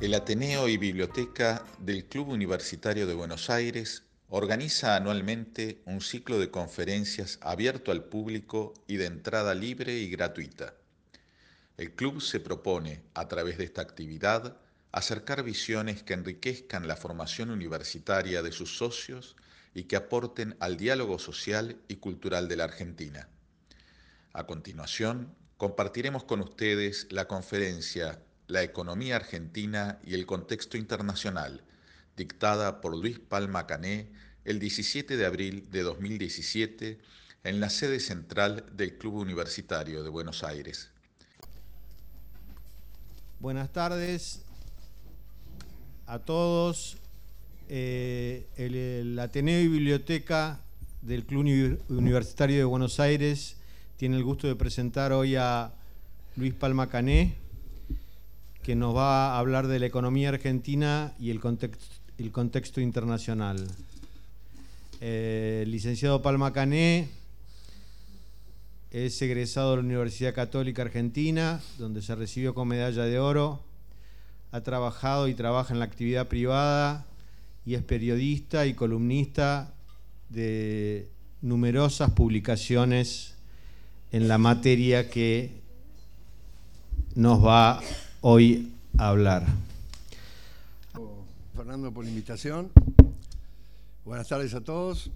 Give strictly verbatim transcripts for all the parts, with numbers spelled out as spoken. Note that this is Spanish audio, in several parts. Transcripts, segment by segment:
El Ateneo y Biblioteca del Club Universitario de Buenos Aires organiza anualmente un ciclo de conferencias abierto al público y de entrada libre y gratuita. El club se propone, a través de esta actividad, acercar visiones que enriquezcan la formación universitaria de sus socios y que aporten al diálogo social y cultural de la Argentina. A continuación, compartiremos con ustedes la conferencia La economía argentina y el contexto internacional, dictada por Luis Palma Cané el diecisiete de abril de dos mil diecisiete en la sede central del Club Universitario de Buenos Aires. Buenas tardes a todos. Eh, el, el Ateneo y Biblioteca del Club Universitario de Buenos Aires tiene el gusto de presentar hoy a Luis Palma Cané, que nos va a hablar de la economía argentina y el contexto, el contexto internacional. Eh, el licenciado Palma Cané es egresado de la Universidad Católica Argentina, donde se recibió con medalla de oro. Ha trabajado y trabaja en la actividad privada y es periodista y columnista de numerosas publicaciones en la materia que nos va hoy a hablar. Fernando, por la invitación. Buenas tardes a todos.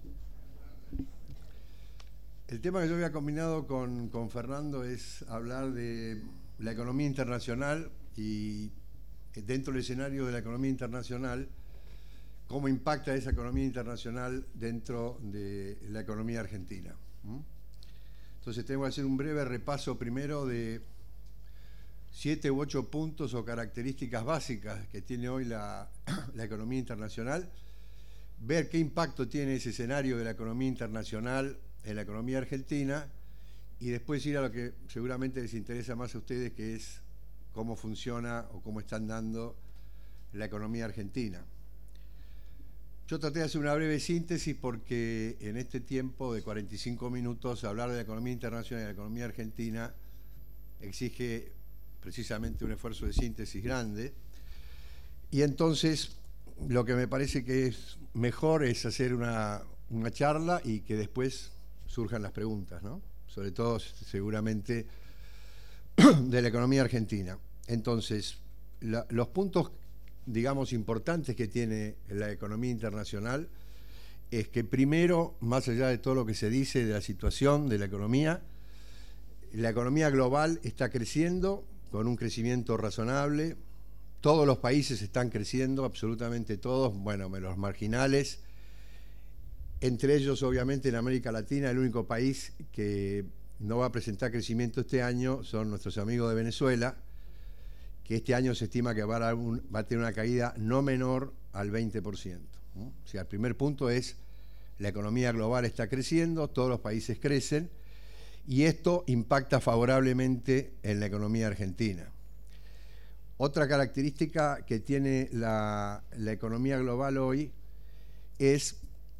El tema que yo había combinado con, con Fernando es hablar de la economía internacional y dentro del escenario de la economía internacional, cómo impacta esa economía internacional dentro de la economía argentina. Entonces tengo que hacer un breve repaso primero de siete u ocho puntos o características básicas que tiene hoy la, la economía internacional, ver qué impacto tiene ese escenario de la economía internacional en la economía argentina y después ir a lo que seguramente les interesa más a ustedes, que es cómo funciona o cómo están dando la economía argentina. Yo traté de hacer una breve síntesis porque en este tiempo de cuarenta y cinco minutos hablar de la economía internacional y de la economía argentina exige precisamente un esfuerzo de síntesis grande, y entonces lo que me parece que es mejor es hacer una, una charla y que después surjan las preguntas, ¿no? Sobre todo seguramente de la economía argentina. Entonces, la, los puntos, digamos, importantes que tiene la economía internacional es que primero, más allá de todo lo que se dice de la situación de la economía, la economía global está creciendo con un crecimiento razonable. Todos los países están creciendo, absolutamente todos, bueno, los marginales. Entre ellos, obviamente, en América Latina, el único país que no va a presentar crecimiento este año son nuestros amigos de Venezuela, que este año se estima que va a, un, va a tener una caída no menor al veinte por ciento. ¿no? O sea, el primer punto es la economía global está creciendo, todos los países crecen, y esto impacta favorablemente en la economía argentina. Otra característica que tiene la, la economía global hoy es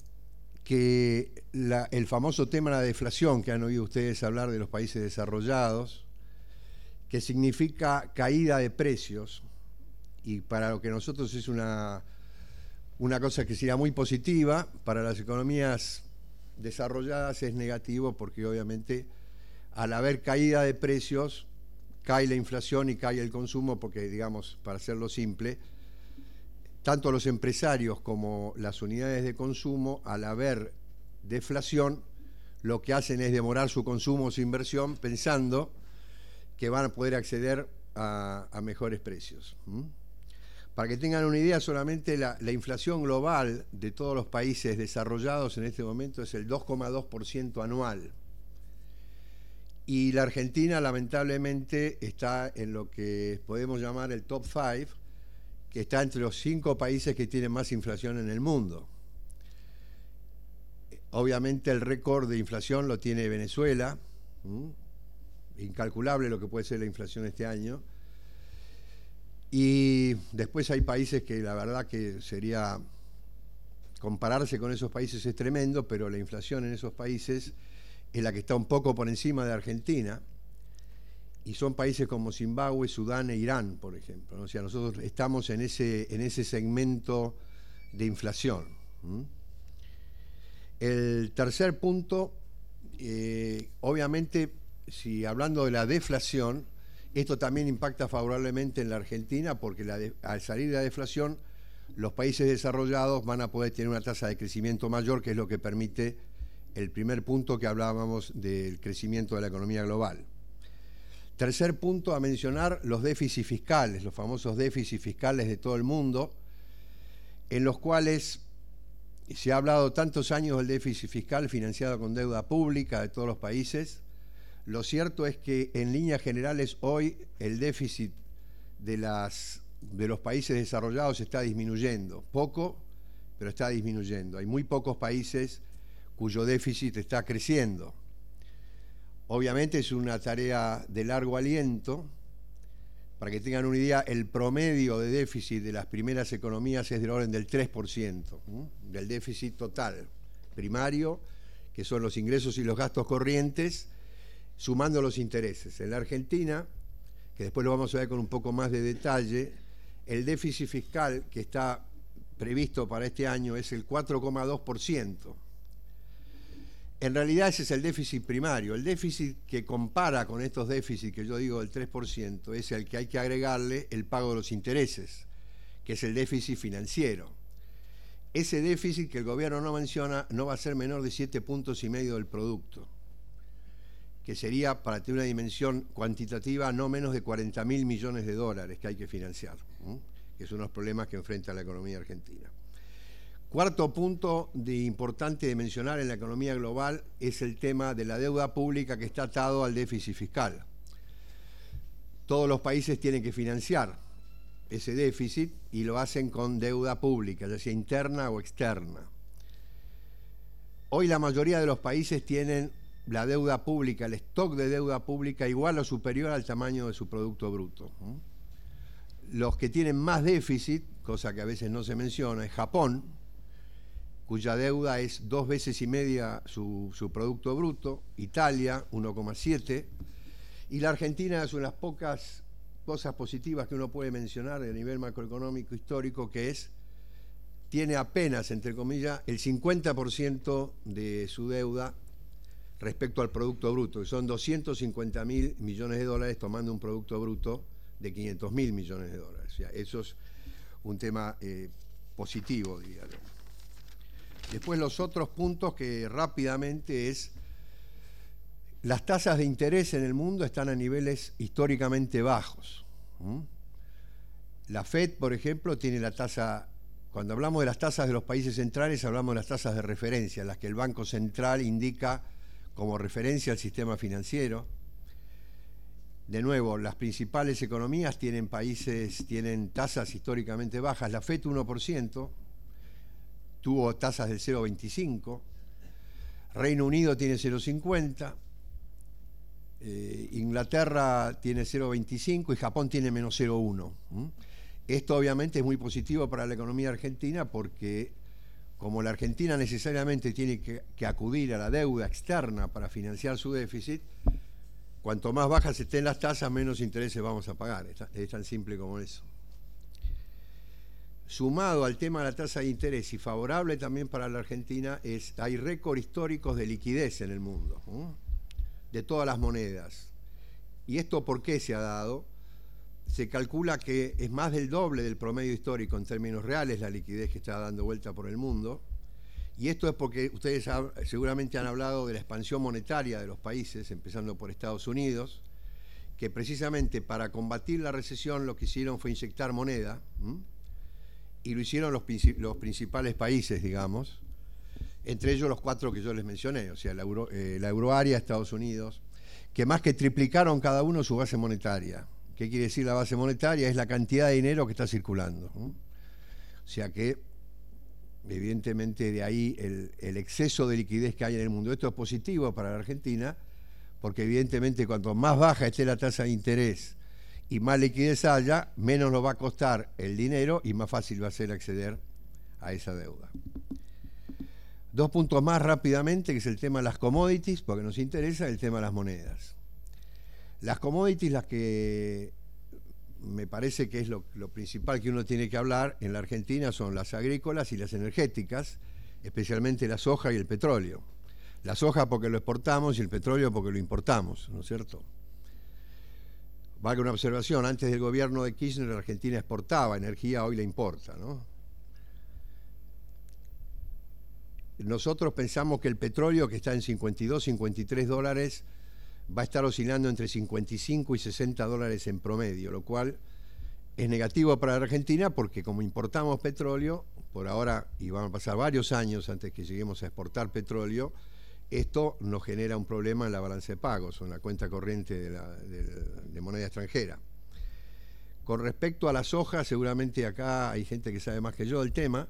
que la, el famoso tema de la deflación, que han oído ustedes hablar de los países desarrollados, que significa caída de precios, y para lo que nosotros es una, una cosa que sería muy positiva, para las economías desarrolladas es negativo, porque obviamente al haber caída de precios cae la inflación y cae el consumo, porque, digamos, para hacerlo simple, tanto los empresarios como las unidades de consumo, al haber deflación, lo que hacen es demorar su consumo o su inversión pensando que van a poder acceder a, a mejores precios. ¿Mm? Para que tengan una idea, solamente la, la inflación global de todos los países desarrollados en este momento es el dos coma dos por ciento anual. Y la Argentina, lamentablemente, está en lo que podemos llamar el top five, que está entre los cinco países que tienen más inflación en el mundo. Obviamente el récord de inflación lo tiene Venezuela, ¿Mm? incalculable lo que puede ser la inflación este año, y después hay países que la verdad que sería, compararse con esos países es tremendo, pero la inflación en esos países es la que está un poco por encima de Argentina, y son países como Zimbabue, Sudán e Irán, por ejemplo, ¿no? O sea, nosotros estamos en ese, en ese segmento de inflación. ¿Mm? El tercer punto, eh, obviamente, si hablando de la deflación, esto también impacta favorablemente en la Argentina, porque la de, al salir de la deflación, los países desarrollados van a poder tener una tasa de crecimiento mayor, que es lo que permite el primer punto que hablábamos del crecimiento de la economía global. Tercer punto a mencionar, los déficits fiscales, los famosos déficits fiscales de todo el mundo, en los cuales se ha hablado tantos años del déficit fiscal financiado con deuda pública de todos los países. Lo cierto es que en líneas generales hoy el déficit de, las, de los países desarrollados está disminuyendo, poco, pero está disminuyendo. Hay muy pocos países cuyo déficit está creciendo. Obviamente es una tarea de largo aliento. Para que tengan una idea, el promedio de déficit de las primeras economías es del orden del tres por ciento, ¿sí? Del déficit total primario, que son los ingresos y los gastos corrientes, sumando los intereses. En la Argentina, que después lo vamos a ver con un poco más de detalle, el déficit fiscal que está previsto para este año es el cuatro coma dos por ciento. En realidad ese es el déficit primario. El déficit que compara con estos déficits que yo digo del tres por ciento es el que hay que agregarle el pago de los intereses, que es el déficit financiero. Ese déficit que el gobierno no menciona no va a ser menor de siete puntos y medio del producto, que sería, para tener una dimensión cuantitativa, no menos de cuarenta mil millones de dólares que hay que financiar, ¿eh? Que son los problemas que enfrenta la economía argentina. Cuarto punto de importante de mencionar en la economía global es el tema de la deuda pública, que está atado al déficit fiscal. Todos los países tienen que financiar ese déficit y lo hacen con deuda pública, ya sea interna o externa. Hoy la mayoría de los países tienen la deuda pública, el stock de deuda pública igual o superior al tamaño de su Producto Bruto. Los que tienen más déficit, cosa que a veces no se menciona, es Japón, cuya deuda es dos veces y media su, su Producto Bruto, Italia, uno coma siete, y la Argentina es una de las pocas cosas positivas que uno puede mencionar a nivel macroeconómico histórico, que es, tiene apenas, entre comillas, el cincuenta por ciento de su deuda respecto al Producto Bruto, que son doscientos cincuenta mil millones de dólares, tomando un Producto Bruto de quinientos mil millones de dólares. O sea, eso es un tema eh, positivo, diríamos. Después los otros puntos que rápidamente es, las tasas de interés en el mundo están a niveles históricamente bajos. ¿Mm? La Fed, por ejemplo, tiene la tasa, cuando hablamos de las tasas de los países centrales, hablamos de las tasas de referencia, las que el Banco Central indica como referencia al sistema financiero. De nuevo, las principales economías tienen países, tienen tasas históricamente bajas. La Fed uno por ciento, tuvo tasas del cero coma veinticinco, Reino Unido tiene cero coma cincuenta, eh, Inglaterra tiene cero coma veinticinco y Japón tiene menos cero coma uno. ¿Mm? Esto obviamente es muy positivo para la economía argentina, porque como la Argentina necesariamente tiene que, que acudir a la deuda externa para financiar su déficit, cuanto más bajas estén las tasas, menos intereses vamos a pagar. Es, es tan simple como eso. Sumado al tema de la tasa de interés y favorable también para la Argentina, es, hay récords históricos de liquidez en el mundo, ¿no? De todas las monedas. ¿Y esto por qué se ha dado? Se calcula que es más del doble del promedio histórico en términos reales la liquidez que está dando vuelta por el mundo. Y esto es porque ustedes ha, seguramente han hablado de la expansión monetaria de los países, empezando por Estados Unidos, que precisamente para combatir la recesión lo que hicieron fue inyectar moneda, ¿m? Y lo hicieron los, los principales países, digamos, entre ellos los cuatro que yo les mencioné, o sea, la, Euro, eh, la euroárea, Estados Unidos, que más que triplicaron cada uno su base monetaria. ¿Qué quiere decir la base monetaria? Es la cantidad de dinero que está circulando, ¿no? O sea que, evidentemente, de ahí el, el exceso de liquidez que hay en el mundo. Esto es positivo para la Argentina, porque evidentemente cuanto más baja esté la tasa de interés y más liquidez haya, menos nos va a costar el dinero y más fácil va a ser acceder a esa deuda. Dos puntos más rápidamente, que es el tema de las commodities, porque nos interesa el tema de las monedas. Las commodities, las que me parece que es lo, lo principal que uno tiene que hablar en la Argentina, son las agrícolas y las energéticas, especialmente la soja y el petróleo. La soja porque lo exportamos y el petróleo porque lo importamos, ¿no es cierto? Valga una observación, antes del gobierno de Kirchner la Argentina exportaba energía, hoy la importa, ¿no? Nosotros pensamos que el petróleo, que está en cincuenta y dos, cincuenta y tres dólares, va a estar oscilando entre cincuenta y cinco y sesenta dólares en promedio, lo cual es negativo para la Argentina porque como importamos petróleo, por ahora, y van a pasar varios años antes que lleguemos a exportar petróleo, esto nos genera un problema en la balanza de pagos o en la cuenta corriente de, la, de, de moneda extranjera. Con respecto a la soja, seguramente acá hay gente que sabe más que yo del tema,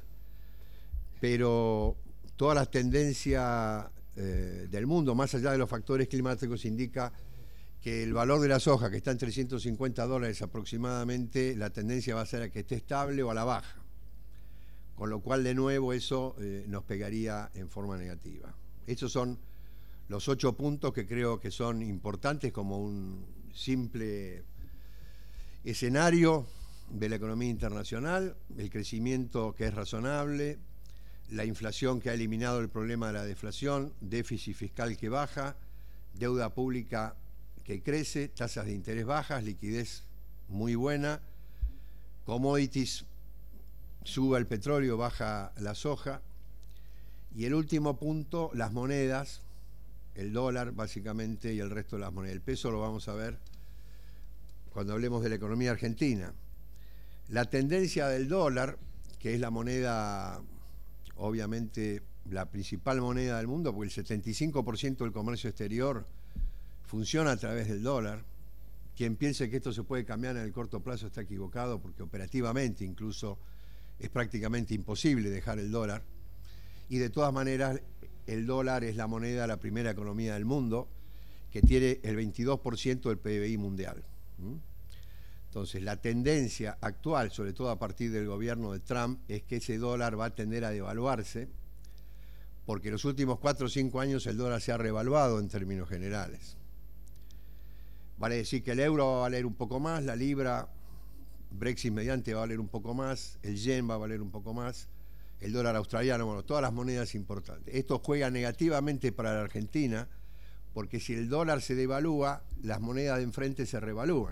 pero todas las tendencias eh, del mundo, más allá de los factores climáticos, indica que el valor de la soja, que está en trescientos cincuenta dólares aproximadamente, la tendencia va a ser a que esté estable o a la baja. Con lo cual, de nuevo, eso eh, nos pegaría en forma negativa. Estos son los ocho puntos que creo que son importantes como un simple escenario de la economía internacional, el crecimiento que es razonable, la inflación que ha eliminado el problema de la deflación, déficit fiscal que baja, deuda pública que crece, tasas de interés bajas, liquidez muy buena, commodities, sube el petróleo, baja la soja. Y el último punto, las monedas, el dólar básicamente y el resto de las monedas. El peso lo vamos a ver cuando hablemos de la economía argentina. La tendencia del dólar, que es la moneda, obviamente la principal moneda del mundo, porque el setenta y cinco por ciento del comercio exterior funciona a través del dólar. Quien piense que esto se puede cambiar en el corto plazo está equivocado, porque operativamente incluso es prácticamente imposible dejar el dólar. Y de todas maneras, el dólar es la moneda, la primera economía del mundo, que tiene el veintidós por ciento del P B I mundial. Entonces, la tendencia actual, sobre todo a partir del gobierno de Trump, es que ese dólar va a tender a devaluarse, porque en los últimos cuatro o cinco años el dólar se ha revaluado en términos generales. Vale decir que el euro va a valer un poco más, la libra, Brexit mediante, va a valer un poco más, el yen va a valer un poco más, el dólar australiano, bueno, todas las monedas importantes. Esto juega negativamente para la Argentina, porque si el dólar se devalúa, las monedas de enfrente se revalúan.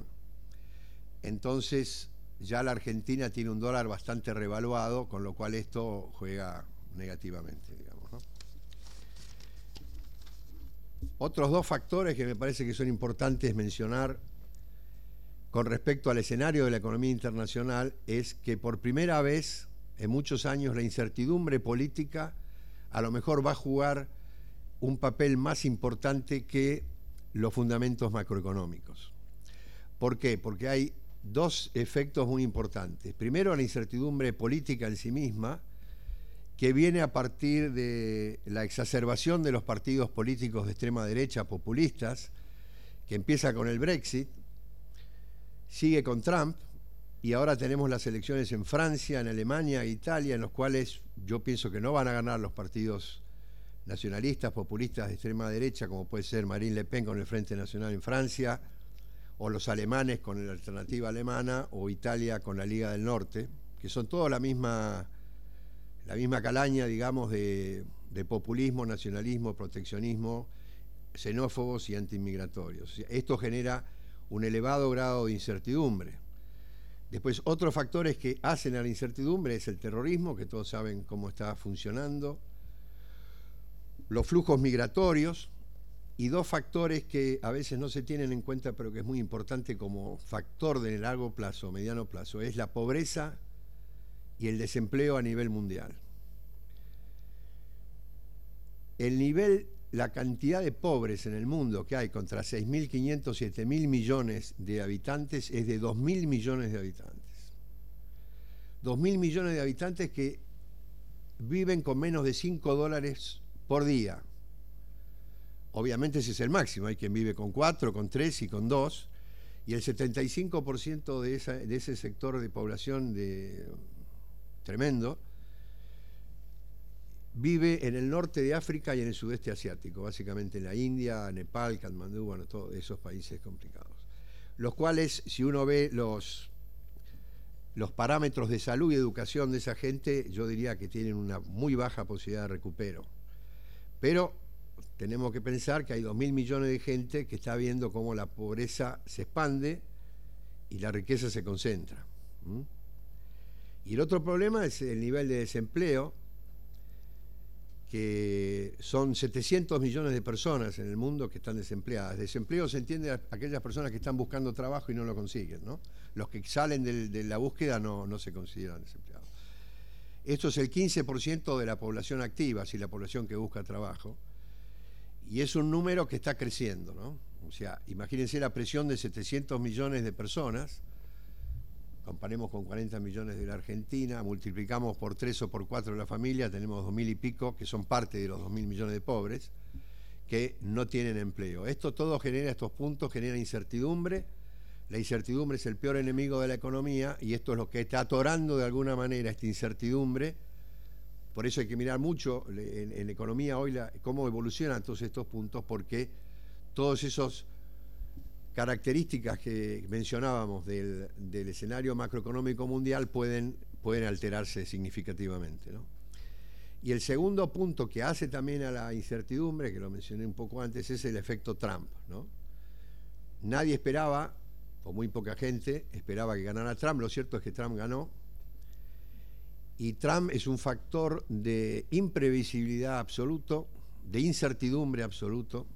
Entonces, ya la Argentina tiene un dólar bastante revaluado, con lo cual esto juega negativamente, digamos, ¿no? Otros dos factores que me parece que son importantes mencionar con respecto al escenario de la economía internacional es que por primera vez en muchos años la incertidumbre política a lo mejor va a jugar un papel más importante que los fundamentos macroeconómicos. ¿Por qué? Porque hay dos efectos muy importantes. Primero, la incertidumbre política en sí misma, que viene a partir de la exacerbación de los partidos políticos de extrema derecha populistas, que empieza con el Brexit, sigue con Trump, y ahora tenemos las elecciones en Francia, en Alemania e Italia, en los cuales yo pienso que no van a ganar los partidos nacionalistas, populistas de extrema derecha, como puede ser Marine Le Pen con el Frente Nacional en Francia, o los alemanes con la Alternativa Alemana, o Italia con la Liga del Norte, que son todos la misma, la misma calaña, digamos, de, de populismo, nacionalismo, proteccionismo, xenófobos y antiinmigratorios. Esto genera un elevado grado de incertidumbre. Después, otros factores que hacen a la incertidumbre es el terrorismo, que todos saben cómo está funcionando, los flujos migratorios, y dos factores que a veces no se tienen en cuenta, pero que es muy importante como factor de largo plazo, mediano plazo, es la pobreza y el desempleo a nivel mundial. El nivel, la cantidad de pobres en el mundo que hay contra seis mil quinientos, siete mil millones de habitantes es de dos mil millones de habitantes. dos mil millones de habitantes que viven con menos de cinco dólares por día. Obviamente ese es el máximo, hay quien vive con cuatro, con tres y con dos, y el setenta y cinco por ciento de, esa, de ese sector de población de, tremendo vive en el norte de África y en el sudeste asiático, básicamente en la India, Nepal, Katmandú, bueno, todos esos países complicados. Los cuales, si uno ve los, los parámetros de salud y educación de esa gente, yo diría que tienen una muy baja posibilidad de recupero. Pero tenemos que pensar que hay dos mil millones de gente que está viendo cómo la pobreza se expande y la riqueza se concentra. ¿Mm? Y el otro problema es el nivel de desempleo, que son setecientos millones de personas en el mundo que están desempleadas. Desempleo se entiende a aquellas personas que están buscando trabajo y no lo consiguen, ¿no? Los que salen del, de la búsqueda no, no se consideran desempleados. Esto es el quince por ciento de la población activa, si la población que busca trabajo, y es un número que está creciendo, ¿no? O sea, imagínense la presión de setecientos millones de personas, comparemos con cuarenta millones de la Argentina, multiplicamos por tres o por cuatro de la familia, tenemos dos mil y pico, que son parte de los dos mil millones de pobres, que no tienen empleo. Esto todo genera, estos puntos genera incertidumbre. La incertidumbre es el peor enemigo de la economía y esto es lo que está atorando de alguna manera esta incertidumbre. Por eso hay que mirar mucho en, en economía hoy la, cómo evolucionan todos estos puntos, porque todos esos características que mencionábamos del, del escenario macroeconómico mundial pueden, pueden alterarse significativamente, ¿no? Y el segundo punto que hace también a la incertidumbre, que lo mencioné un poco antes, es el efecto Trump, ¿no? Nadie esperaba, o muy poca gente esperaba que ganara Trump. Lo cierto es que Trump ganó, y Trump es un factor de imprevisibilidad absoluto, de incertidumbre absoluto.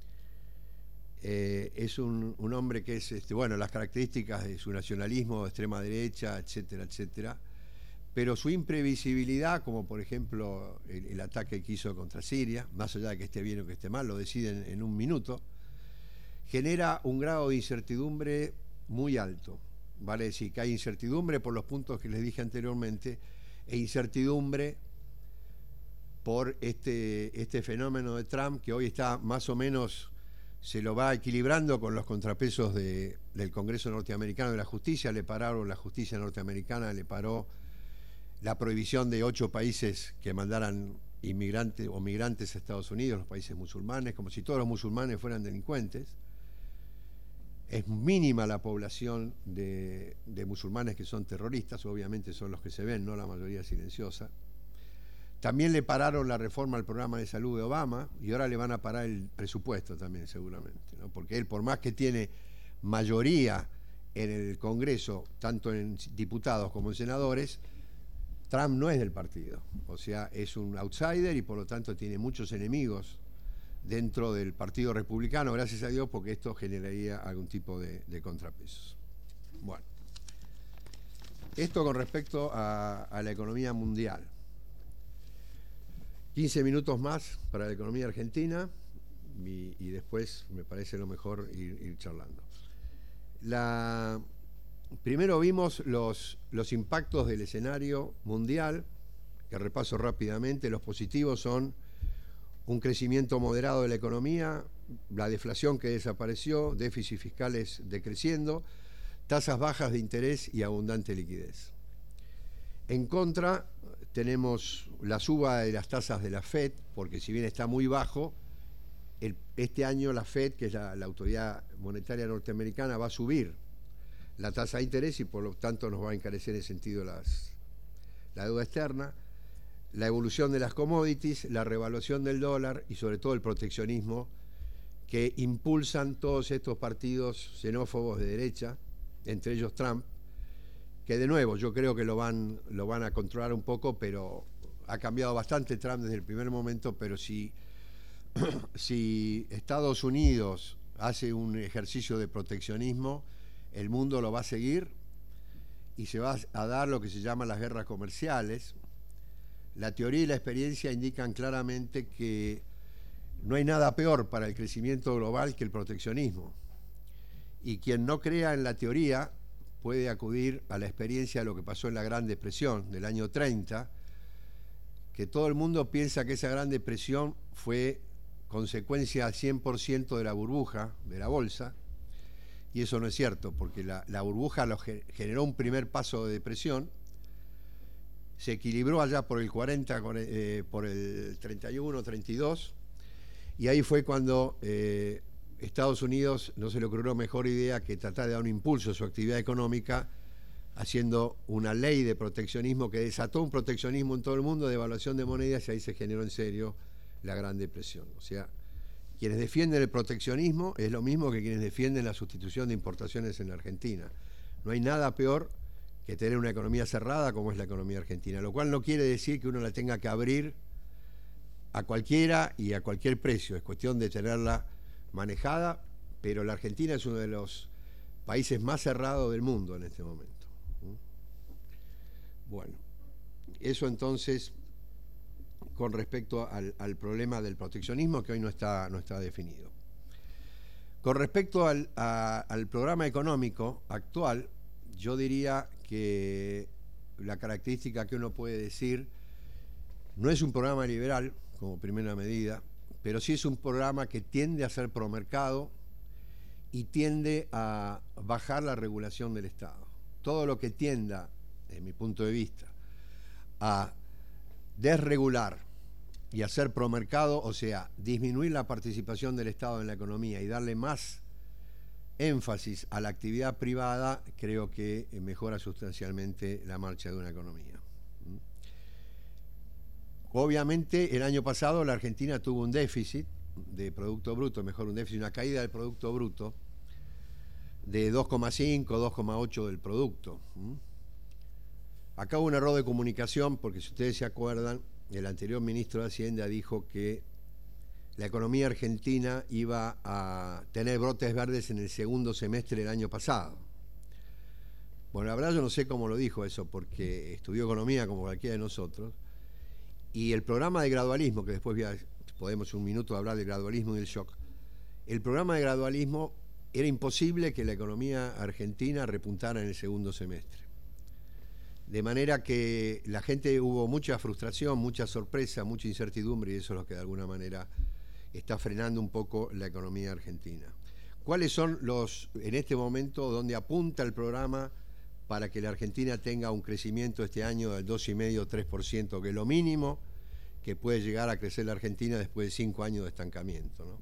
Eh, es un, un hombre que es, este, bueno, las características de su nacionalismo, de extrema derecha, etcétera, etcétera, pero su imprevisibilidad, como por ejemplo el, el ataque que hizo contra Siria, más allá de que esté bien o que esté mal, lo deciden en un minuto, genera un grado de incertidumbre muy alto. Vale decir que hay incertidumbre por los puntos que les dije anteriormente, e incertidumbre por este, este fenómeno de Trump, que hoy está más o menos, se lo va equilibrando con los contrapesos de, del Congreso norteamericano de la justicia. Le pararon, la justicia norteamericana le paró la prohibición de ocho países que mandaran inmigrantes o migrantes a Estados Unidos, los países musulmanes, como si todos los musulmanes fueran delincuentes. Es mínima la población de, de musulmanes que son terroristas, obviamente son los que se ven, no la mayoría silenciosa. También le pararon la reforma al programa de salud de Obama y ahora le van a parar el presupuesto también seguramente, ¿no? Porque él, por más que tiene mayoría en el Congreso, tanto en diputados como en senadores, Trump no es del partido. O sea, es un outsider y por lo tanto tiene muchos enemigos dentro del Partido Republicano, gracias a Dios, porque esto generaría algún tipo de, de contrapesos. Bueno, esto con respecto a, a la economía mundial. quince minutos más para la economía argentina y, y después me parece lo mejor ir, ir charlando. La, primero vimos los, los impactos del escenario mundial, que repaso rápidamente. Los positivos son un crecimiento moderado de la economía, la deflación que desapareció, déficits fiscales decreciendo, tasas bajas de interés y abundante liquidez. En contra, tenemos la suba de las tasas de la Fed, porque si bien está muy bajo, el, este año la Fed, que es la, la autoridad monetaria norteamericana, va a subir la tasa de interés y por lo tanto nos va a encarecer en sentido las, la deuda externa. La evolución de las commodities, la revaluación del dólar y sobre todo el proteccionismo que impulsan todos estos partidos xenófobos de derecha, entre ellos Trump, que de nuevo yo creo que lo van, lo van a controlar un poco, pero ha cambiado bastante Trump desde el primer momento. Pero si, si Estados Unidos hace un ejercicio de proteccionismo, el mundo lo va a seguir y se va a dar lo que se llama las guerras comerciales. La teoría y la experiencia indican claramente que no hay nada peor para el crecimiento global que el proteccionismo. Y quien no crea en la teoría puede acudir a la experiencia de lo que pasó en la Gran Depresión del año treinta, que todo el mundo piensa que esa Gran Depresión fue consecuencia al cien por ciento de la burbuja de la bolsa, y eso no es cierto, porque la, la burbuja lo generó un primer paso de depresión, se equilibró allá por el cuarenta, eh, por el treinta y uno, treinta y dos, y ahí fue cuando eh, Estados Unidos no se le ocurrió mejor idea que tratar de dar un impulso a su actividad económica haciendo una ley de proteccionismo que desató un proteccionismo en todo el mundo, de devaluación de monedas, y ahí se generó en serio la Gran Depresión. O sea, quienes defienden el proteccionismo es lo mismo que quienes defienden la sustitución de importaciones en la Argentina. No hay nada peor que tener una economía cerrada como es la economía argentina, lo cual no quiere decir que uno la tenga que abrir a cualquiera y a cualquier precio, es cuestión de tenerla manejada, pero la Argentina es uno de los países más cerrados del mundo en este momento. Bueno, eso entonces con respecto al, al problema del proteccionismo, que hoy no está, no está definido. Con respecto al, a, al programa económico actual, yo diría que la característica que uno puede decir, no es un programa liberal como primera medida, pero sí es un programa que tiende a ser promercado y tiende a bajar la regulación del Estado. Todo lo que tienda, desde mi punto de vista, a desregular y hacer promercado, o sea, disminuir la participación del Estado en la economía y darle más énfasis a la actividad privada, creo que mejora sustancialmente la marcha de una economía. Obviamente, el año pasado la Argentina tuvo un déficit de Producto Bruto, mejor un déficit, una caída del Producto Bruto de dos coma cinco, dos coma ocho del producto. Acá hubo un error de comunicación, porque si ustedes se acuerdan, el anterior ministro de Hacienda dijo que la economía argentina iba a tener brotes verdes en el segundo semestre del año pasado. Bueno, la verdad yo no sé cómo lo dijo eso, porque estudió economía como cualquiera de nosotros, y el programa de gradualismo, que después ya podemos un minuto hablar del gradualismo y del shock, el programa de gradualismo era imposible que la economía argentina repuntara en el segundo semestre. De manera que la gente, hubo mucha frustración, mucha sorpresa, mucha incertidumbre, y eso es lo que de alguna manera está frenando un poco la economía argentina. ¿Cuáles son los, en este momento, donde apunta el programa para que la Argentina tenga un crecimiento este año del dos coma cinco a tres por ciento, que es lo mínimo que puede llegar a crecer la Argentina después de cinco años de estancamiento, ¿no?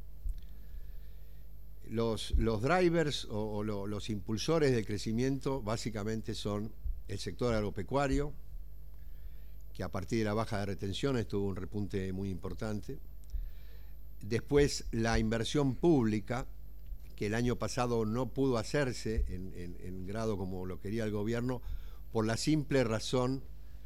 Los, los drivers o, o lo, los impulsores del crecimiento básicamente son el sector agropecuario, que a partir de la baja de retenciones tuvo un repunte muy importante. Después la inversión pública, que el año pasado no pudo hacerse en, en, en grado como lo quería el gobierno, por la simple razón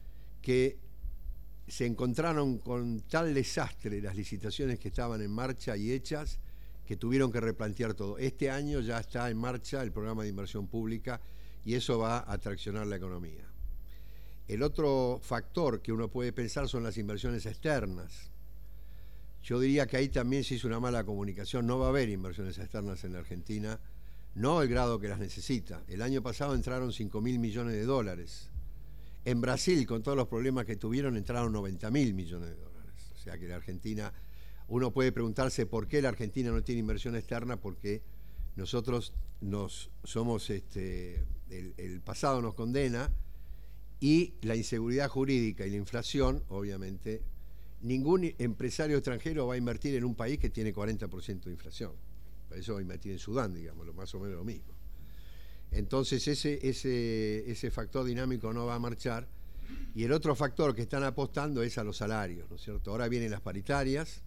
que se encontraron con tal desastre las licitaciones que estaban en marcha y hechas, que tuvieron que replantear todo. Este año ya está en marcha el programa de inversión pública y eso va a traccionar la economía. El otro factor que uno puede pensar son las inversiones externas. Yo diría que ahí también se hizo una mala comunicación. No va a haber inversiones externas en la Argentina, no el grado que las necesita. El año pasado entraron cinco mil millones de dólares. En Brasil, con todos los problemas que tuvieron, entraron noventa mil millones de dólares. O sea que la Argentina, uno puede preguntarse por qué la Argentina no tiene inversión externa, porque nosotros nos somos, este, el, el pasado nos condena, y la inseguridad jurídica y la inflación, obviamente, ningún empresario extranjero va a invertir en un país que tiene cuarenta por ciento de inflación. Por eso va a invertir en Sudán, digamos, lo más o menos lo mismo. Entonces ese, ese, ese factor dinámico no va a marchar. Y el otro factor que están apostando es a los salarios, ¿no es cierto? Ahora vienen las paritarias.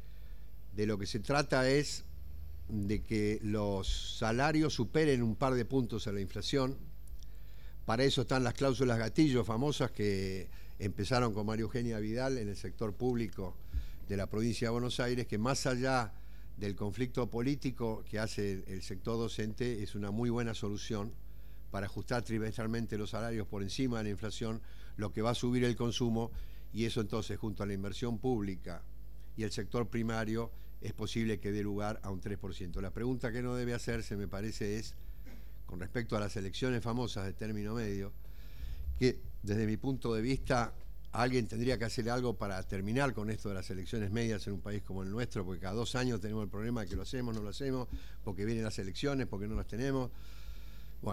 De lo que se trata es de que los salarios superen un par de puntos a la inflación. Para eso están las cláusulas gatillo famosas que empezaron con María Eugenia Vidal en el sector público de la provincia de Buenos Aires, que más allá del conflicto político que hace el sector docente, es una muy buena solución para ajustar trimestralmente los salarios por encima de la inflación, lo que va a subir el consumo, y eso entonces, junto a la inversión pública y el sector primario, es posible que dé lugar a un tres por ciento. La pregunta que no debe hacerse, me parece, es, con respecto a las elecciones famosas de término medio, que desde mi punto de vista alguien tendría que hacer algo para terminar con esto de las elecciones medias en un país como el nuestro, porque cada dos años tenemos el problema de que lo hacemos, no lo hacemos, porque vienen las elecciones, porque no las tenemos. Bueno,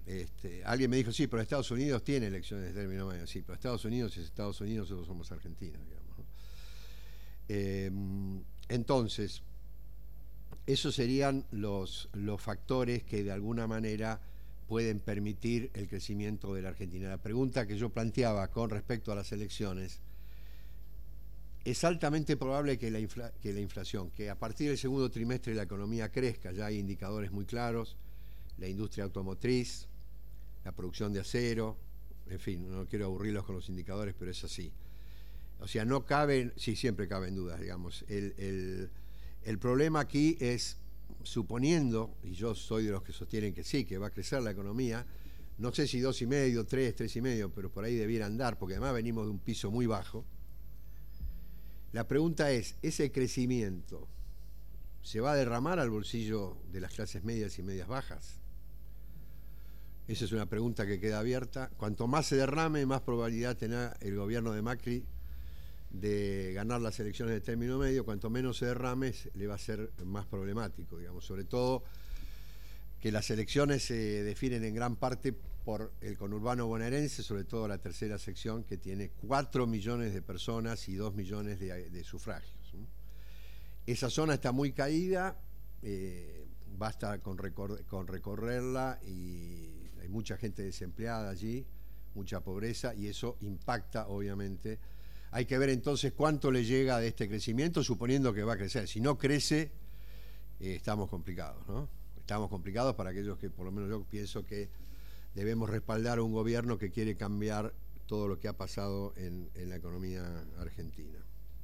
Este, alguien me dijo, sí, pero Estados Unidos tiene elecciones de término medio. Sí, pero Estados Unidos es Estados Unidos, nosotros somos Argentina, digamos, ¿no? Eh, entonces, esos serían los, los factores que de alguna manera pueden permitir el crecimiento de la Argentina. La pregunta que yo planteaba con respecto a las elecciones, es altamente probable que la, infla, que la inflación, que a partir del segundo trimestre la economía crezca, ya hay indicadores muy claros, la industria automotriz, la producción de acero, en fin, no quiero aburrirlos con los indicadores, pero es así. O sea, no caben, sí, siempre caben dudas, digamos. El, el, el problema aquí es, suponiendo, y yo soy de los que sostienen que sí, que va a crecer la economía, no sé si dos y medio, tres, tres y medio, pero por ahí debiera andar, porque además venimos de un piso muy bajo. La pregunta es, ¿ese crecimiento se va a derramar al bolsillo de las clases medias y medias bajas? Esa es una pregunta que queda abierta. Cuanto más se derrame, más probabilidad tendrá el gobierno de Macri de ganar las elecciones de término medio. Cuanto menos se derrame, le va a ser más problemático, digamos. Sobre todo que las elecciones se definen en gran parte por el conurbano bonaerense, sobre todo la tercera sección, que tiene cuatro millones de personas y dos millones de, de sufragios. Esa zona está muy caída, eh, basta con, recor con recorrerla, y hay mucha gente desempleada allí, mucha pobreza, y eso impacta, obviamente. Hay que ver entonces cuánto le llega de este crecimiento, suponiendo que va a crecer. Si no crece, eh, estamos complicados, ¿no? Estamos complicados para aquellos que, por lo menos yo pienso que debemos respaldar a un gobierno que quiere cambiar todo lo que ha pasado en, en la economía argentina.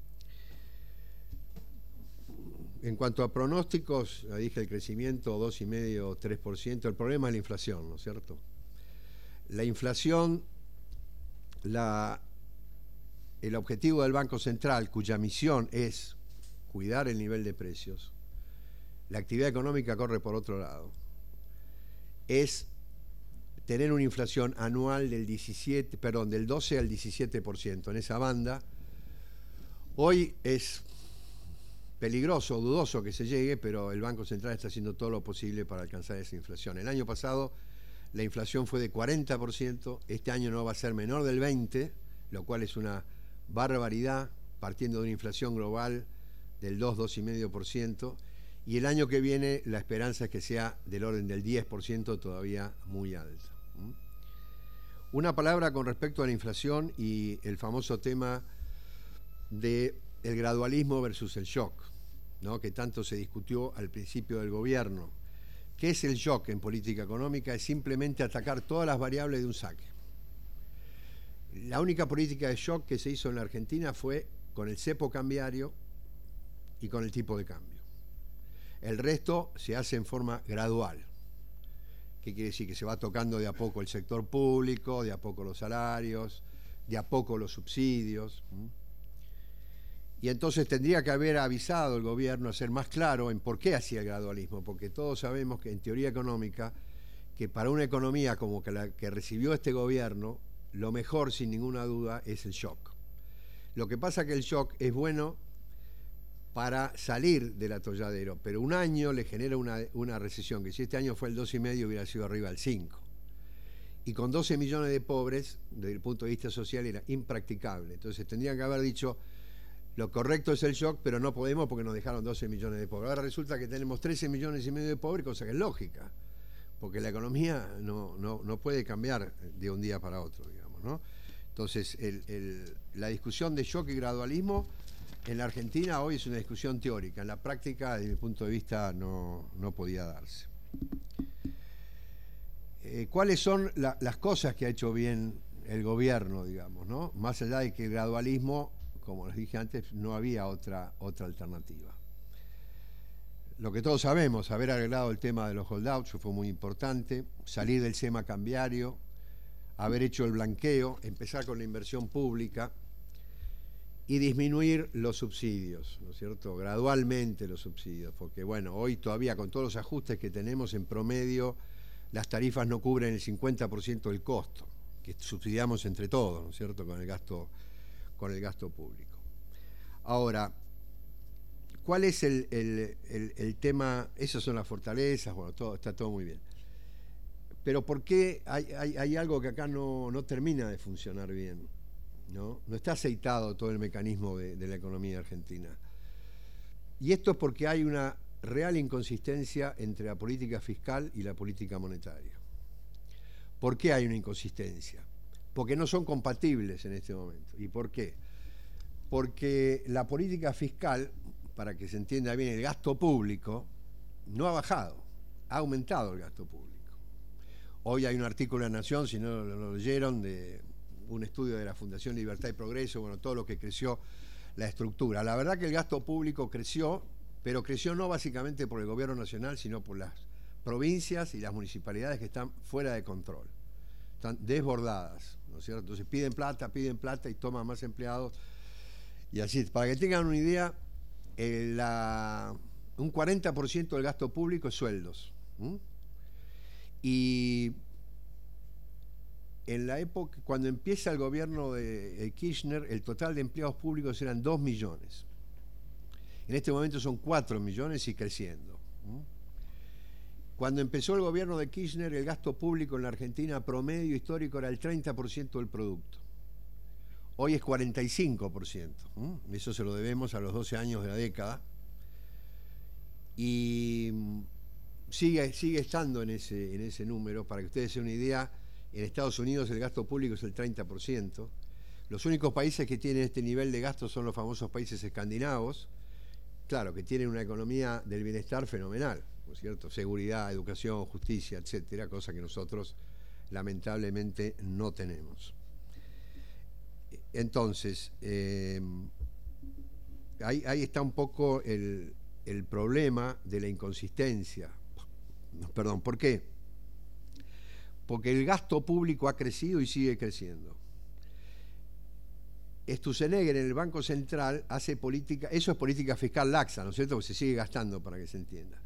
En cuanto a pronósticos, ya dije el crecimiento dos coma cinco, tres por ciento, el problema es la inflación, ¿no es cierto? La inflación, la, el objetivo del Banco Central, cuya misión es cuidar el nivel de precios, la actividad económica corre por otro lado, es tener una inflación anual del diecisiete, perdón, del doce al diecisiete por ciento en esa banda. Hoy es peligroso, dudoso que se llegue, pero el Banco Central está haciendo todo lo posible para alcanzar esa inflación. El año pasado la inflación fue de cuarenta por ciento, este año no va a ser menor del veinte por ciento, lo cual es una barbaridad, partiendo de una inflación global del dos, dos coma cinco por ciento, y el año que viene la esperanza es que sea del orden del diez por ciento, todavía muy alta. Una palabra con respecto a la inflación y el famoso tema del gradualismo versus el shock, ¿no?, que tanto se discutió al principio del gobierno. ¿Qué es el shock en política económica? Es simplemente atacar todas las variables de un saque. La única política de shock que se hizo en la Argentina fue con el cepo cambiario y con el tipo de cambio. El resto se hace en forma gradual. ¿Qué quiere decir? Que se va tocando de a poco el sector público, de a poco los salarios, de a poco los subsidios. Y entonces tendría que haber avisado el gobierno a ser más claro en por qué hacía el gradualismo, porque todos sabemos que en teoría económica, que para una economía como que la que recibió este gobierno, lo mejor sin ninguna duda es el shock. Lo que pasa es que el shock es bueno para salir del atolladero, pero un año le genera una, una recesión, que si este año fue el dos coma cinco hubiera sido arriba del cinco. Y con doce millones de pobres, desde el punto de vista social, era impracticable. Entonces tendrían que haber dicho, lo correcto es el shock, pero no podemos porque nos dejaron doce millones de pobres. Ahora resulta que tenemos trece millones y medio de pobres, cosa que es lógica, porque la economía no, no, no puede cambiar de un día para otro, digamos, ¿no? Entonces, el, el, la discusión de shock y gradualismo en la Argentina hoy es una discusión teórica. En la práctica, desde mi punto de vista, no, no podía darse. Eh, ¿Cuáles son la, las cosas que ha hecho bien el gobierno, digamos, ¿no? Más allá de que el gradualismo, como les dije antes, no había otra, otra alternativa. Lo que todos sabemos, haber arreglado el tema de los holdouts fue muy importante, salir del SEMA cambiario, haber hecho el blanqueo, empezar con la inversión pública y disminuir los subsidios, ¿no es cierto? Gradualmente los subsidios, porque bueno, hoy todavía con todos los ajustes que tenemos, en promedio las tarifas no cubren el cincuenta por ciento del costo, que subsidiamos entre todos, ¿no es cierto?, con el gasto, con el gasto público. Ahora, ¿cuál es el, el, el, el tema? Esas son las fortalezas, bueno, todo, está todo muy bien. Pero ¿por qué hay, hay, hay algo que acá no, no termina de funcionar bien? ¿No? No está aceitado todo el mecanismo de, de la economía argentina. Y esto es porque hay una real inconsistencia entre la política fiscal y la política monetaria. ¿Por qué hay una inconsistencia? Porque no son compatibles en este momento. ¿Y por qué? Porque la política fiscal, para que se entienda bien, el gasto público no ha bajado, ha aumentado el gasto público. Hoy hay un artículo en La Nación, si no lo leyeron, de un estudio de la Fundación Libertad y Progreso, bueno, todo lo que creció la estructura. La verdad que el gasto público creció, pero creció no básicamente por el gobierno nacional, sino por las provincias y las municipalidades que están fuera de control, están desbordadas, ¿no es cierto? Entonces piden plata, piden plata y toman más empleados. Y así, para que tengan una idea, eh, la, un cuarenta por ciento del gasto público es sueldos. ¿Mm? Y en la época, cuando empieza el gobierno de, de Kirchner, el total de empleados públicos eran dos millones. En este momento son cuatro millones y creciendo. ¿Mm? Cuando empezó el gobierno de Kirchner, el gasto público en la Argentina promedio histórico era el treinta por ciento del producto. Hoy es cuarenta y cinco por ciento. ¿Mm? Eso se lo debemos a los doce años de la década. Y sigue, sigue estando en ese, en ese número. Para que ustedes se den una idea, en Estados Unidos el gasto público es el treinta por ciento. Los únicos países que tienen este nivel de gasto son los famosos países escandinavos. Claro, que tienen una economía del bienestar fenomenal, ¿no es cierto? Seguridad, educación, justicia, etcétera, cosa que nosotros lamentablemente no tenemos. Entonces, eh, ahí, ahí está un poco el, el problema de la inconsistencia. Perdón, ¿por qué? Porque el gasto público ha crecido y sigue creciendo. Sturzenegger en el Banco Central hace política, eso es política fiscal laxa, ¿no es cierto? Porque se sigue gastando, para que se entienda.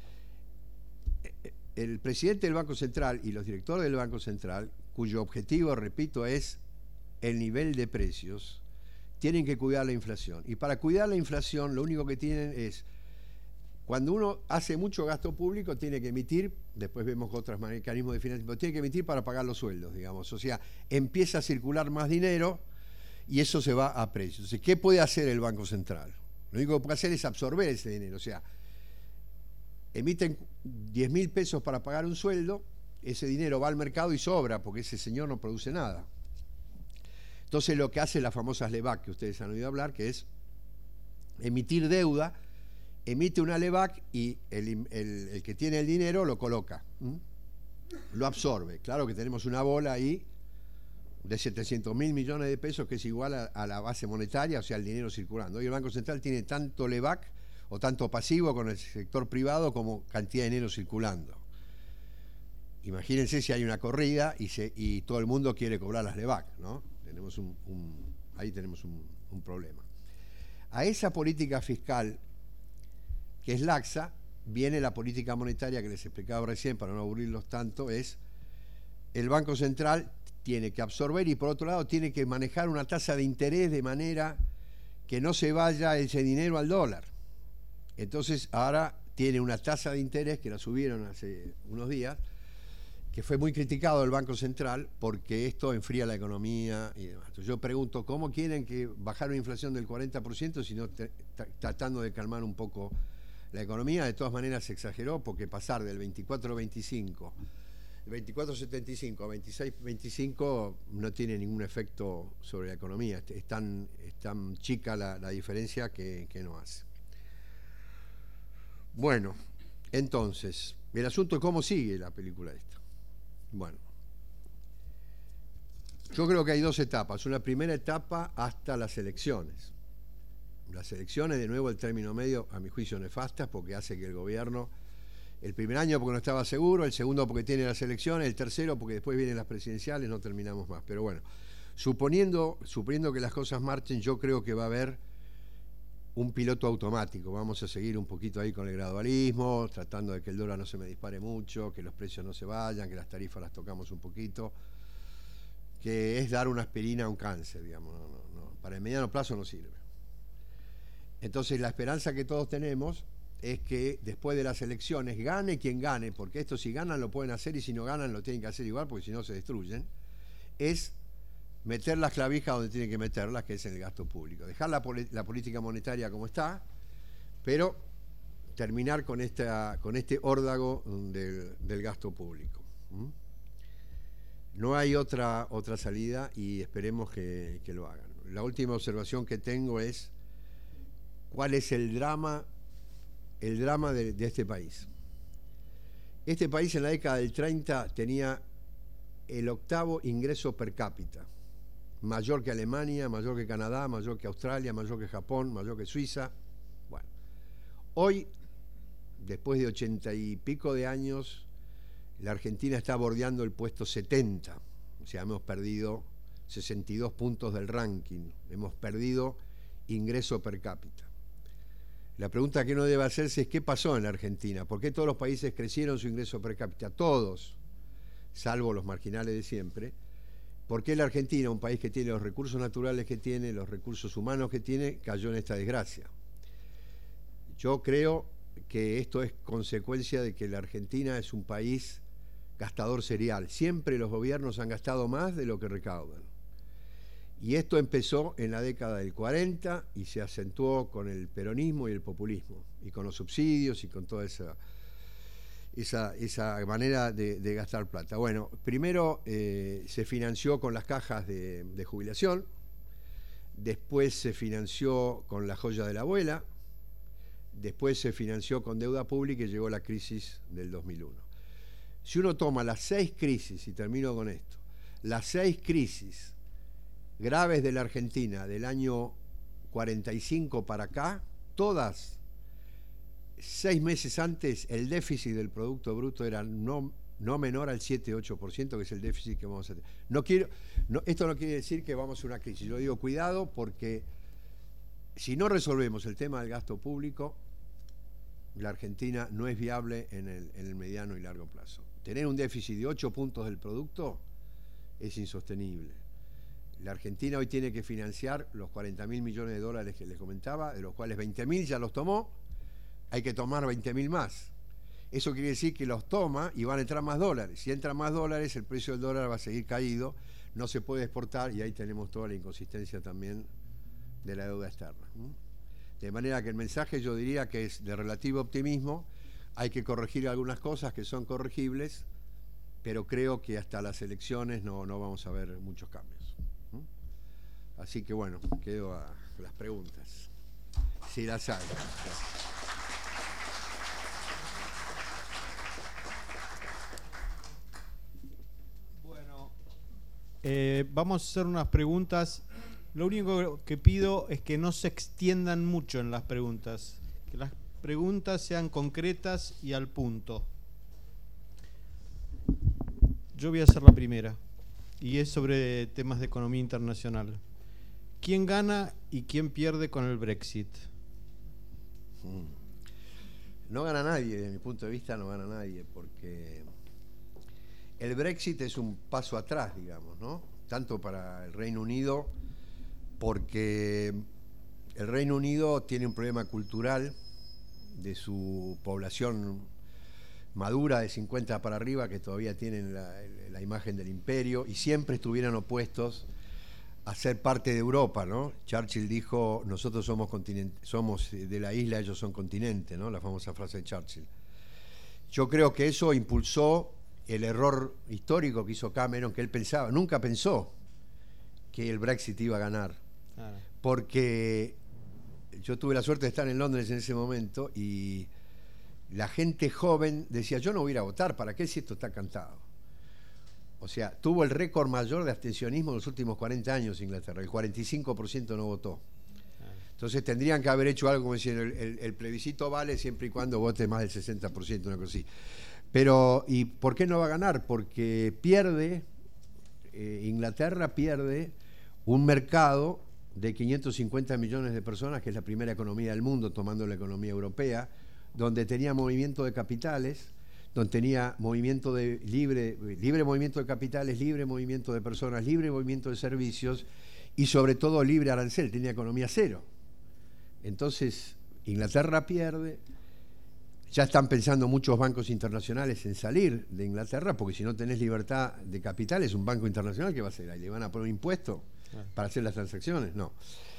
El presidente del Banco Central y los directores del Banco Central, cuyo objetivo, repito, es el nivel de precios, tienen que cuidar la inflación. Y para cuidar la inflación, lo único que tienen es, cuando uno hace mucho gasto público, tiene que emitir, después vemos otros mecanismos de financiamiento, tiene que emitir para pagar los sueldos, digamos. O sea, empieza a circular más dinero y eso se va a precios. Entonces, ¿qué puede hacer el Banco Central? Lo único que puede hacer es absorber ese dinero. O sea, emiten diez mil pesos para pagar un sueldo, ese dinero va al mercado y sobra, porque ese señor no produce nada. Entonces, lo que hace las famosas LEVAC, que ustedes han oído hablar, que es emitir deuda, emite una LEVAC y el, el, el que tiene el dinero lo coloca, ¿m? Lo absorbe. Claro que tenemos una bola ahí de setecientos mil millones de pesos, que es igual a, a la base monetaria, o sea, el dinero circulando. Hoy el Banco Central tiene tanto LEVAC o tanto pasivo con el sector privado como cantidad de dinero circulando. Imagínense si hay una corrida y, se, y todo el mundo quiere cobrar las LEVAC, ¿no? Tenemos un, un, ahí tenemos un, un problema. A esa política fiscal, que es laxa, viene la política monetaria que les explicaba recién, para no aburrirlos tanto, es el Banco Central tiene que absorber y por otro lado tiene que manejar una tasa de interés de manera que no se vaya ese dinero al dólar. Entonces ahora tiene una tasa de interés que la subieron hace unos días, que fue muy criticado el Banco Central porque esto enfría la economía y demás. Entonces yo pregunto, ¿cómo quieren que bajar una inflación del cuarenta por ciento si no tratando de calmar un poco la economía? De todas maneras se exageró, porque pasar del veinticuatro veinticinco veinticuatro setenta y cinco a veintiséis veinticinco no tiene ningún efecto sobre la economía. Es tan, es tan chica la, la diferencia que, que no hace. Bueno, entonces, el asunto es cómo sigue la película esta. Bueno, yo creo que hay dos etapas. Una primera etapa hasta las elecciones. Las elecciones, de nuevo, el término medio, a mi juicio, nefastas, porque hace que el gobierno, el primer año porque no estaba seguro, el segundo porque tiene las elecciones, el tercero porque después vienen las presidenciales, no terminamos más. Pero bueno, suponiendo, suponiendo que las cosas marchen, yo creo que va a haber un piloto automático. Vamos a seguir un poquito ahí con el gradualismo, tratando de que el dólar no se me dispare mucho, que los precios no se vayan, que las tarifas las tocamos un poquito, que es dar una aspirina a un cáncer, digamos. No, no, no. Para el mediano plazo no sirve. Entonces la esperanza que todos tenemos es que después de las elecciones, gane quien gane, porque esto si ganan lo pueden hacer y si no ganan lo tienen que hacer igual, porque si no se destruyen, es meter las clavijas donde tienen que meterlas, que es en el gasto público. Dejar la, la política monetaria como está, pero terminar con, esta, con este órdago del, del gasto público. ¿Mm? No hay otra, otra salida y esperemos que, que lo hagan. La última observación que tengo es cuál es el drama, el drama de, de este país. Este país en la década del treinta tenía el octavo ingreso per cápita, mayor que Alemania, mayor que Canadá, mayor que Australia, mayor que Japón, mayor que Suiza. Bueno, hoy, después de ochenta y pico de años, la Argentina está bordeando el puesto setenta, o sea, hemos perdido sesenta y dos puntos del ranking, hemos perdido ingreso per cápita. La pregunta que uno debe hacerse es ¿qué pasó en la Argentina? ¿Por qué todos los países crecieron su ingreso per cápita? Todos, salvo los marginales de siempre. ¿Por qué la Argentina, un país que tiene los recursos naturales que tiene, los recursos humanos que tiene, cayó en esta desgracia? Yo creo que esto es consecuencia de que la Argentina es un país gastador serial. Siempre los gobiernos han gastado más de lo que recaudan. Y esto empezó en la década del cuarenta y se acentuó con el peronismo y el populismo, y con los subsidios y con toda esa, esa, esa manera de, de gastar plata. Bueno, primero eh, se financió con las cajas de, de jubilación, después se financió con la joya de la abuela, después se financió con deuda pública y llegó la crisis del dos mil uno. Si uno toma las seis crisis, y termino con esto, las seis crisis graves de la Argentina del año cuarenta y cinco para acá, todas, seis meses antes, el déficit del Producto Bruto era no, no menor al siete ocho por ciento, que es el déficit que vamos a tener. No quiero, no, esto no quiere decir que vamos a una crisis. Yo digo cuidado porque si no resolvemos el tema del gasto público, la Argentina no es viable en el, en el mediano y largo plazo. Tener un déficit de ocho puntos del producto es insostenible. La Argentina hoy tiene que financiar los cuarenta mil millones de dólares que les comentaba, de los cuales veinte mil ya los tomó, hay que tomar veinte mil más. Eso quiere decir que los toma y van a entrar más dólares. Si entran más dólares, el precio del dólar va a seguir caído, no se puede exportar y ahí tenemos toda la inconsistencia también de la deuda externa. De manera que el mensaje yo diría que es de relativo optimismo, hay que corregir algunas cosas que son corregibles, pero creo que hasta las elecciones no, no vamos a ver muchos cambios. Así que bueno, quedo a las preguntas, si las hay. Bueno, eh, vamos a hacer unas preguntas. Lo único que pido es que no se extiendan mucho en las preguntas, que las preguntas sean concretas y al punto. Yo voy a hacer la primera, y es sobre temas de economía internacional. ¿Quién gana y quién pierde con el Brexit? No gana nadie, desde mi punto de vista no gana nadie, porque el Brexit es un paso atrás, digamos, ¿no? Tanto para el Reino Unido, porque el Reino Unido tiene un problema cultural de su población madura de cincuenta para arriba, que todavía tienen la, la imagen del imperio y siempre estuvieron opuestos a ser parte de Europa, ¿no? Churchill dijo, nosotros somos continente, somos de la isla, ellos son continente, ¿no? La famosa frase de Churchill. Yo creo que eso impulsó el error histórico que hizo Cameron, que él pensaba, nunca pensó que el Brexit iba a ganar, claro. Porque yo tuve la suerte de estar en Londres en ese momento y la gente joven decía, yo no voy a ir a votar, ¿para qué si esto está cantado? O sea, tuvo el récord mayor de abstencionismo en los últimos cuarenta años Inglaterra, el cuarenta y cinco por ciento no votó. Entonces tendrían que haber hecho algo como decir, el, el, el plebiscito vale siempre y cuando vote más del sesenta por ciento, una cosa así. Pero, ¿y por qué no va a ganar? Porque pierde, eh, Inglaterra pierde un mercado de quinientos cincuenta millones de personas, que es la primera economía del mundo, tomando la economía europea, donde tenía movimiento de capitales, donde tenía movimiento de libre, libre movimiento de capitales, libre movimiento de personas, libre movimiento de servicios y sobre todo libre arancel, tenía economía cero. Entonces, Inglaterra pierde, ya están pensando muchos bancos internacionales en salir de Inglaterra, porque si no tenés libertad de capitales, un banco internacional, ¿qué va a hacer? ¿Le van a poner un impuesto para hacer las transacciones? No.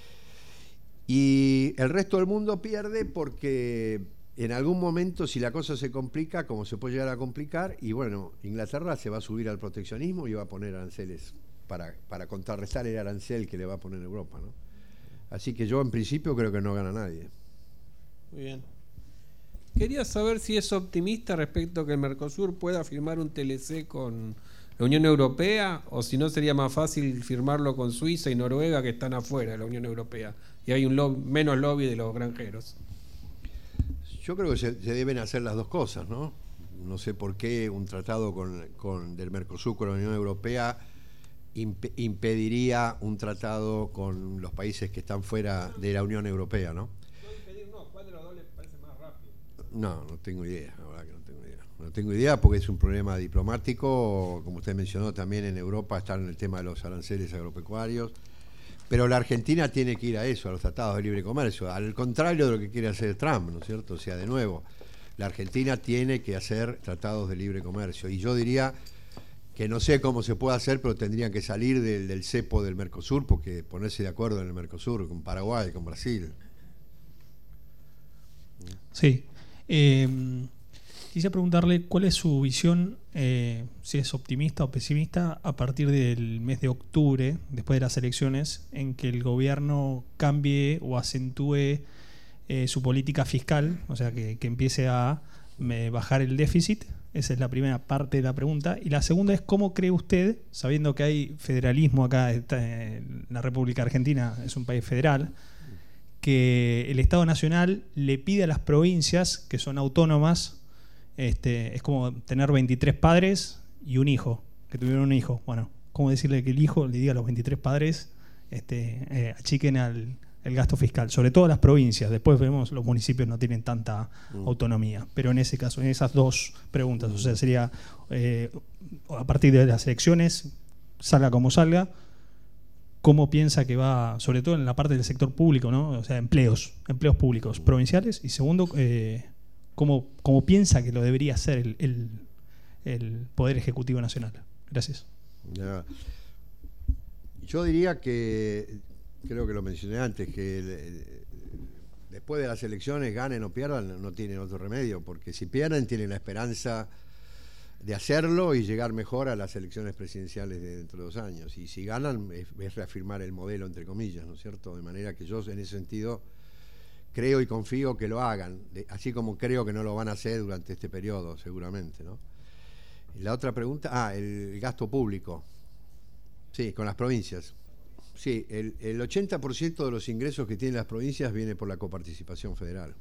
Y el resto del mundo pierde porque en algún momento, si la cosa se complica, como se puede llegar a complicar, y bueno, Inglaterra se va a subir al proteccionismo y va a poner aranceles para, para contrarrestar el arancel que le va a poner Europa, ¿no? Así que yo en principio creo que no gana nadie. Muy bien. Quería saber si es optimista respecto a que el Mercosur pueda firmar un T L C con la Unión Europea, o si no sería más fácil firmarlo con Suiza y Noruega, que están afuera de la Unión Europea y hay un lobby, menos lobby de los granjeros. Yo creo que se, se deben hacer las dos cosas, ¿no? No sé por qué un tratado con, con, del Mercosur con la Unión Europea imp, impediría un tratado con los países que están fuera de la Unión Europea, ¿no? No, no tengo idea, la verdad que no tengo idea. No tengo idea porque es un problema diplomático, como usted mencionó, también en Europa están en el tema de los aranceles agropecuarios, pero la Argentina tiene que ir a eso, a los tratados de libre comercio, al contrario de lo que quiere hacer Trump, ¿no es cierto? O sea, de nuevo, la Argentina tiene que hacer tratados de libre comercio, y yo diría que no sé cómo se puede hacer, pero tendrían que salir del, del cepo del Mercosur, porque ponerse de acuerdo en el Mercosur con Paraguay, con Brasil. Sí. Eh, quisiera preguntarle cuál es su visión, eh, si es optimista o pesimista, a partir del mes de octubre, después de las elecciones, en que el gobierno cambie o acentúe eh, su política fiscal, o sea, que, que empiece a eh, bajar el déficit. Esa es la primera parte de la pregunta. Y la segunda es, ¿cómo cree usted, sabiendo que hay federalismo acá, en la República Argentina es un país federal, que el Estado Nacional le pide a las provincias, que son autónomas, este, es como tener veintitrés padres y un hijo, que tuvieron un hijo. Bueno, ¿cómo decirle que el hijo le diga a los veintitrés padres este, eh, achiquen al, el gasto fiscal? Sobre todo las provincias. Después vemos los municipios no tienen tanta mm. autonomía. Pero en ese caso, en esas dos preguntas, o sea, sería eh, a partir de las elecciones, salga como salga, ¿cómo piensa que va, sobre todo en la parte del sector público, ¿no? O sea, empleos, empleos públicos provinciales? Y segundo, eh, ¿cómo, ¿cómo piensa que lo debería hacer el, el, el Poder Ejecutivo Nacional? Gracias. Ya. Yo diría que, creo que lo mencioné antes, que el, el, después de las elecciones, ganen o pierdan, no tienen otro remedio, porque si pierden tienen la esperanza de hacerlo y llegar mejor a las elecciones presidenciales de dentro de dos años. Y si ganan, es, es reafirmar el modelo, entre comillas, ¿no es cierto? De manera que yo, en ese sentido, creo y confío que lo hagan, de, así como creo que no lo van a hacer durante este periodo, seguramente, ¿no? La otra pregunta, ah, el, el gasto público. Sí, con las provincias. Sí, el, el ochenta por ciento de los ingresos que tienen las provincias viene por la coparticipación federal.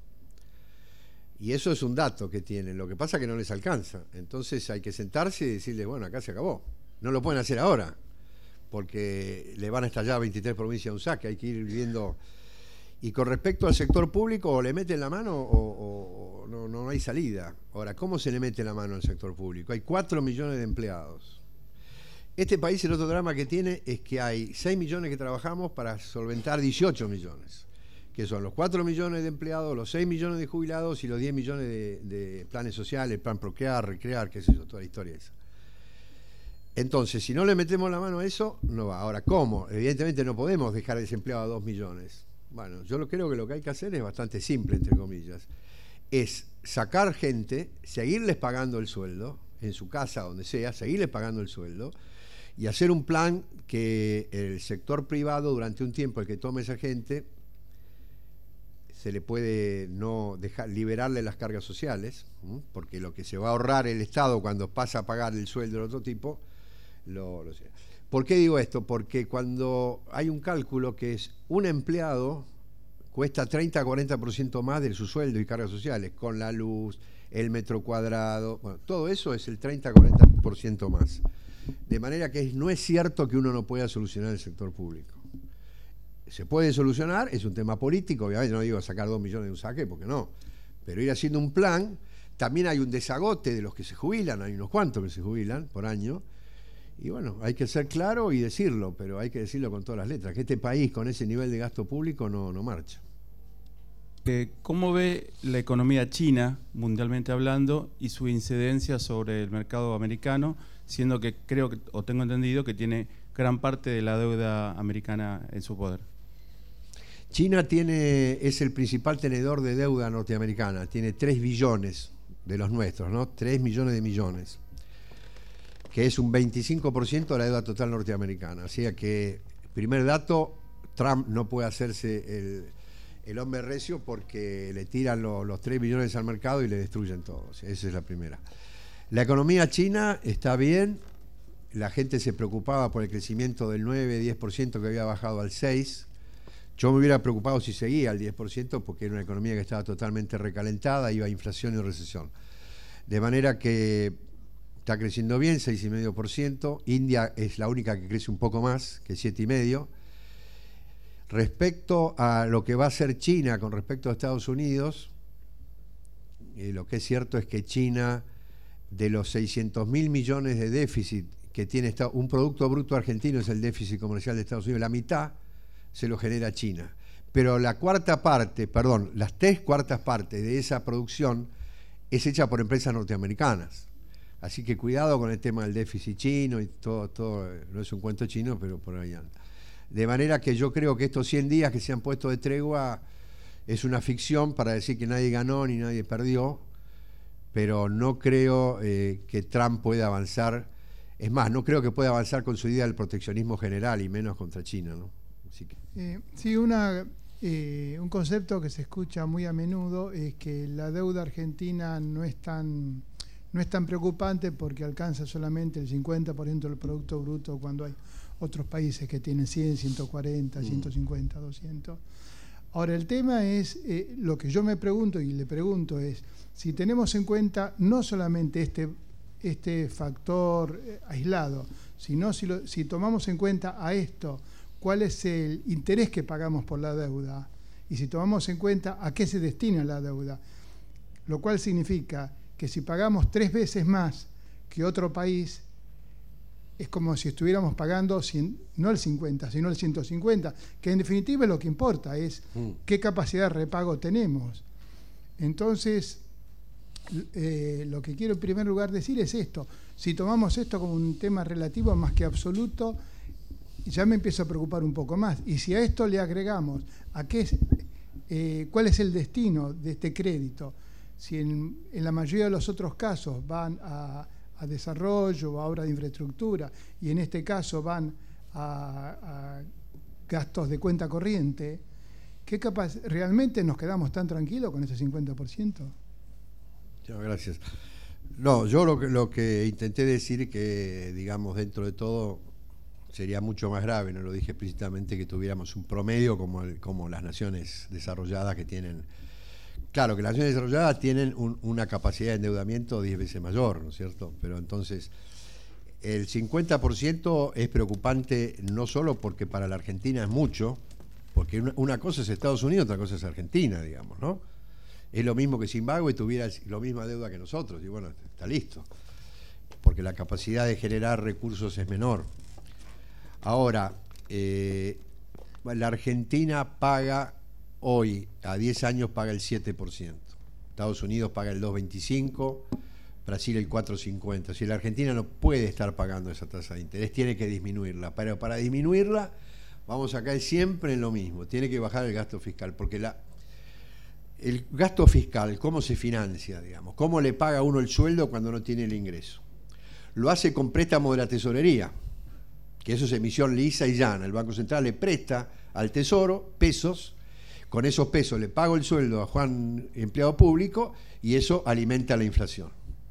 Y eso es un dato que tienen. Lo que pasa es que no les alcanza. Entonces hay que sentarse y decirles, bueno, acá se acabó. No lo pueden hacer ahora, porque le van a estallar veintitrés provincias a un saque. Hay que ir viendo. Y con respecto al sector público, o le meten la mano o, o, o no, no hay salida. Ahora, ¿cómo se le mete la mano al sector público? Hay cuatro millones de empleados. Este país, el otro drama que tiene es que hay seis millones que trabajamos para solventar dieciocho millones. Que son los cuatro millones de empleados, los seis millones de jubilados y los diez millones de, de planes sociales, plan Procrear, Recrear, qué sé yo, toda la historia esa. Entonces, si no le metemos la mano a eso, no va. Ahora, ¿cómo? Evidentemente no podemos dejar desempleado a dos millones. Bueno, yo lo creo que lo que hay que hacer es bastante simple, entre comillas. Es sacar gente, seguirles pagando el sueldo, en su casa, donde sea, seguirles pagando el sueldo, y hacer un plan que el sector privado, durante un tiempo, el que tome esa gente, se le puede no dejar liberarle las cargas sociales, ¿sí? Porque lo que se va a ahorrar el Estado cuando pasa a pagar el sueldo de otro tipo, lo, lo sé. ¿Por qué digo esto? Porque cuando hay un cálculo que es un empleado cuesta treinta a cuarenta por ciento más de su sueldo y cargas sociales, con la luz, el metro cuadrado, bueno, todo eso es el treinta a cuarenta por ciento más. De manera que no es cierto que uno no pueda solucionar el sector público. Se puede solucionar, es un tema político, obviamente no digo sacar dos millones de un saque, porque no, pero ir haciendo un plan. También hay un desagote de los que se jubilan, hay unos cuantos que se jubilan por año, y bueno, hay que ser claro y decirlo, pero hay que decirlo con todas las letras, que este país con ese nivel de gasto público no, no marcha. Eh, ¿Cómo ve la economía china, mundialmente hablando, y su incidencia sobre el mercado americano, siendo que creo que, o tengo entendido, que tiene gran parte de la deuda americana en su poder? China tiene, es el principal tenedor de deuda norteamericana, tiene tres billones de los nuestros, ¿no? tres millones de millones, que es un veinticinco por ciento de la deuda total norteamericana. O sea que, primer dato, Trump no puede hacerse el, el hombre recio porque le tiran lo, los tres billones al mercado y le destruyen todo. O sea, esa es la primera. La economía china está bien, la gente se preocupaba por el crecimiento del nueve, diez por ciento que había bajado al seis por ciento. Yo me hubiera preocupado si seguía al diez por ciento porque era una economía que estaba totalmente recalentada, iba a inflación y recesión. De manera que está creciendo bien, seis coma cinco por ciento. India es la única que crece un poco más, que siete coma cinco por ciento. Respecto a lo que va a hacer China con respecto a Estados Unidos, eh, lo que es cierto es que China, de los seiscientos mil millones de déficit que tiene un Producto Bruto Argentino, es el déficit comercial de Estados Unidos, la mitad se lo genera China. Pero la cuarta parte, perdón, las tres cuartas partes de esa producción es hecha por empresas norteamericanas. Así que cuidado con el tema del déficit chino y todo, todo, no es un cuento chino, pero por ahí anda. De manera que yo creo que estos cien días que se han puesto de tregua es una ficción para decir que nadie ganó ni nadie perdió, pero no creo eh, que Trump pueda avanzar. Es más, no creo que pueda avanzar con su idea del proteccionismo general y menos contra China, ¿no? Así que... eh, sí, una, eh, un concepto que se escucha muy a menudo es que la deuda argentina no es tan, no es tan preocupante porque alcanza solamente el cincuenta por ciento del Producto Bruto cuando hay otros países que tienen cien, ciento cuarenta, ciento cincuenta, doscientos. Ahora, el tema es, eh, lo que yo me pregunto y le pregunto es, si tenemos en cuenta no solamente este, este factor eh, aislado, sino si, lo, si tomamos en cuenta a esto, cuál es el interés que pagamos por la deuda, y si tomamos en cuenta a qué se destina la deuda, lo cual significa que si pagamos tres veces más que otro país, es como si estuviéramos pagando cien, no el cincuenta, sino el ciento cincuenta, que en definitiva es lo que importa, es mm. qué capacidad de repago tenemos. Entonces, eh, lo que quiero en primer lugar decir es esto: si tomamos esto como un tema relativo más que absoluto, ya me empiezo a preocupar un poco más. Y si a esto le agregamos a qué es, eh, cuál es el destino de este crédito, si en, en la mayoría de los otros casos van a a desarrollo, a obra de infraestructura, y en este caso van a, a gastos de cuenta corriente, ¿qué capaz, realmente nos quedamos tan tranquilos con ese cincuenta por ciento? Muchas gracias. No, yo lo que, lo que intenté decir que, digamos, dentro de todo sería mucho más grave, no lo dije explícitamente, que tuviéramos un promedio como, el, como las naciones desarrolladas que tienen. Claro, que las naciones desarrolladas tienen un, una capacidad de endeudamiento diez veces mayor, ¿no es cierto? Pero entonces, el cincuenta por ciento es preocupante no solo porque para la Argentina es mucho, porque una, una cosa es Estados Unidos, otra cosa es Argentina, digamos, ¿no? Es lo mismo que Zimbabue tuviera la misma deuda que nosotros, y bueno, está listo, porque la capacidad de generar recursos es menor. Ahora, eh, la Argentina paga... Hoy, a diez años, paga el siete por ciento. Estados Unidos paga el dos coma veinticinco por ciento, Brasil el cuatro coma cincuenta por ciento. Si la Argentina no puede estar pagando esa tasa de interés, tiene que disminuirla. Pero para disminuirla, vamos a caer siempre en lo mismo. Tiene que bajar el gasto fiscal, porque la, el gasto fiscal, ¿cómo se financia, digamos? ¿Cómo le paga uno el sueldo cuando no tiene el ingreso? Lo hace con préstamo de la tesorería, que eso es emisión lisa y llana. El Banco Central le presta al Tesoro pesos. Con esos pesos le pago el sueldo a Juan, empleado público, y eso alimenta la inflación.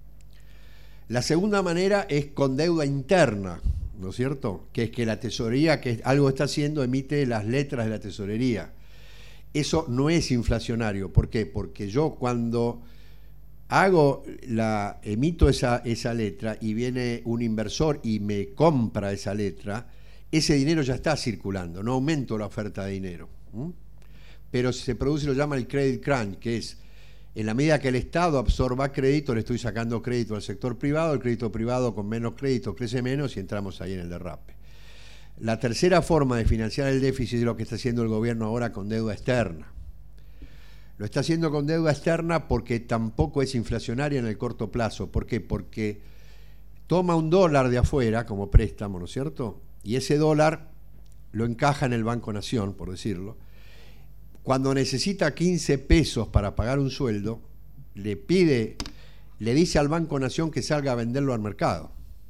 La segunda manera es con deuda interna, ¿no es cierto? Que es que la tesorería, que algo está haciendo, emite las letras de la tesorería. Eso no es inflacionario. ¿Por qué? Porque yo cuando hago la, emito esa, esa letra y viene un inversor y me compra esa letra, ese dinero ya está circulando, no aumento la oferta de dinero. ¿Mm? Pero se produce lo que llama el credit crunch, que es, en la medida que el Estado absorba crédito, le estoy sacando crédito al sector privado, el crédito privado con menos crédito crece menos y entramos ahí en el derrape. La tercera forma de financiar el déficit es lo que está haciendo el gobierno ahora con deuda externa. Lo está haciendo con deuda externa porque tampoco es inflacionaria en el corto plazo. ¿Por qué? Porque toma un dólar de afuera como préstamo, ¿no es cierto? Y ese dólar lo encaja en el Banco Nación, por decirlo. Cuando necesita quince pesos para pagar un sueldo, le pide, le dice al Banco Nación que salga a venderlo al mercado.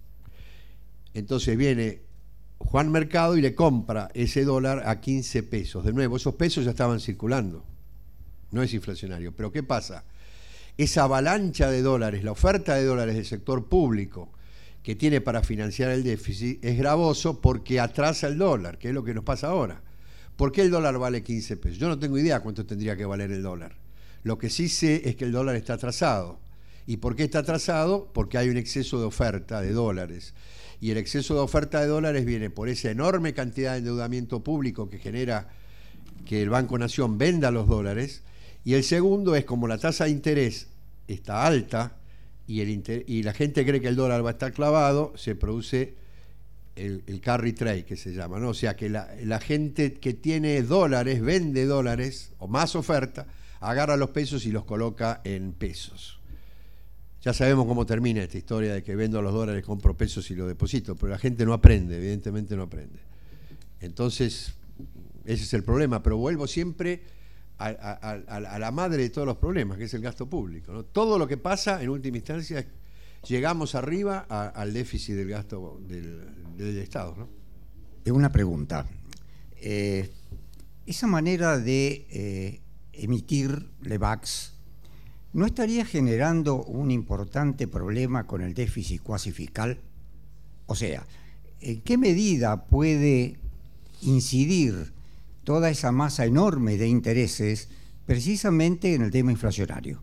Entonces viene Juan Mercado y le compra ese dólar a quince pesos. De nuevo, esos pesos ya estaban circulando. No es inflacionario. Pero ¿qué pasa? Esa avalancha de dólares, la oferta de dólares del sector público que tiene para financiar el déficit es gravoso porque atrasa el dólar, que es lo que nos pasa ahora. ¿Por qué el dólar vale quince pesos? Yo no tengo idea cuánto tendría que valer el dólar. Lo que sí sé es que el dólar está atrasado. ¿Y por qué está atrasado? Porque hay un exceso de oferta de dólares. Y el exceso de oferta de dólares viene por esa enorme cantidad de endeudamiento público que genera que el Banco Nación venda los dólares. Y el segundo es como la tasa de interés está alta y, el inter y la gente cree que el dólar va a estar clavado, se produce el, el carry trade, que se llama, ¿no? O sea que la, la gente que tiene dólares, vende dólares o más oferta, agarra los pesos y los coloca en pesos. Ya sabemos cómo termina esta historia de que vendo los dólares, compro pesos y los deposito, pero la gente no aprende, evidentemente no aprende. Entonces, ese es el problema, pero vuelvo siempre A, a, a, a la madre de todos los problemas, que es el gasto público, ¿no? Todo lo que pasa, en última instancia, llegamos arriba a, al déficit del gasto del, del Estado, ¿no? Tengo una pregunta. Eh, esa manera de eh, emitir LEVAQs, ¿no estaría generando un importante problema con el déficit cuasi fiscal? O sea, ¿en qué medida puede incidir toda esa masa enorme de intereses precisamente en el tema inflacionario?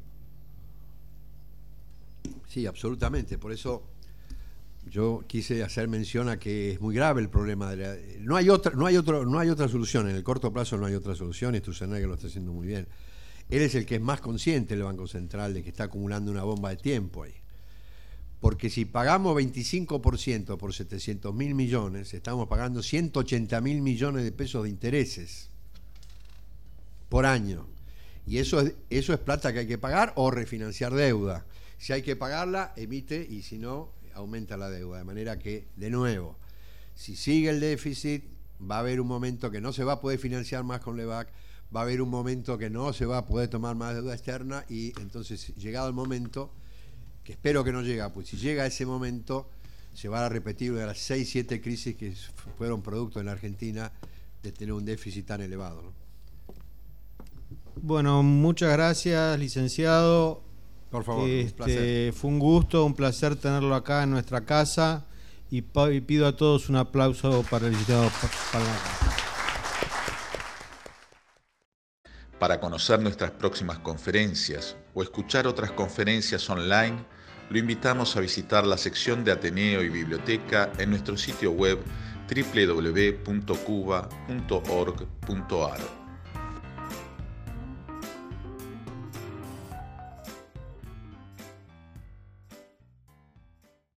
Sí, absolutamente. Por eso yo quise hacer mención a que es muy grave el problema de la, no hay otra, no hay otro, no hay otra solución. En el corto plazo no hay otra solución, y Sturzenegger lo está haciendo muy bien. Él es el que es más consciente, el Banco Central, de que está acumulando una bomba de tiempo ahí. Porque si pagamos veinticinco por ciento por setecientos mil millones, estamos pagando ciento ochenta mil millones de pesos de intereses por año. Y eso es, eso es plata que hay que pagar o refinanciar deuda. Si hay que pagarla, emite, y si no, aumenta la deuda. De manera que, de nuevo, si sigue el déficit, va a haber un momento que no se va a poder financiar más con LEVAQ, va a haber un momento que no se va a poder tomar más deuda externa, y entonces, llegado el momento, que espero que no llegue, pues si llega ese momento, se van a repetir de las seis, siete crisis que fueron producto en la Argentina de tener un déficit tan elevado, ¿no? Bueno, muchas gracias, licenciado. Por favor, este, un placer. Fue un gusto, un placer tenerlo acá en nuestra casa, y, y pido a todos un aplauso para el licenciado Palma. Para conocer nuestras próximas conferencias o escuchar otras conferencias online, lo invitamos a visitar la sección de Ateneo y Biblioteca en nuestro sitio web doble u doble u doble u punto cuba punto org punto ar.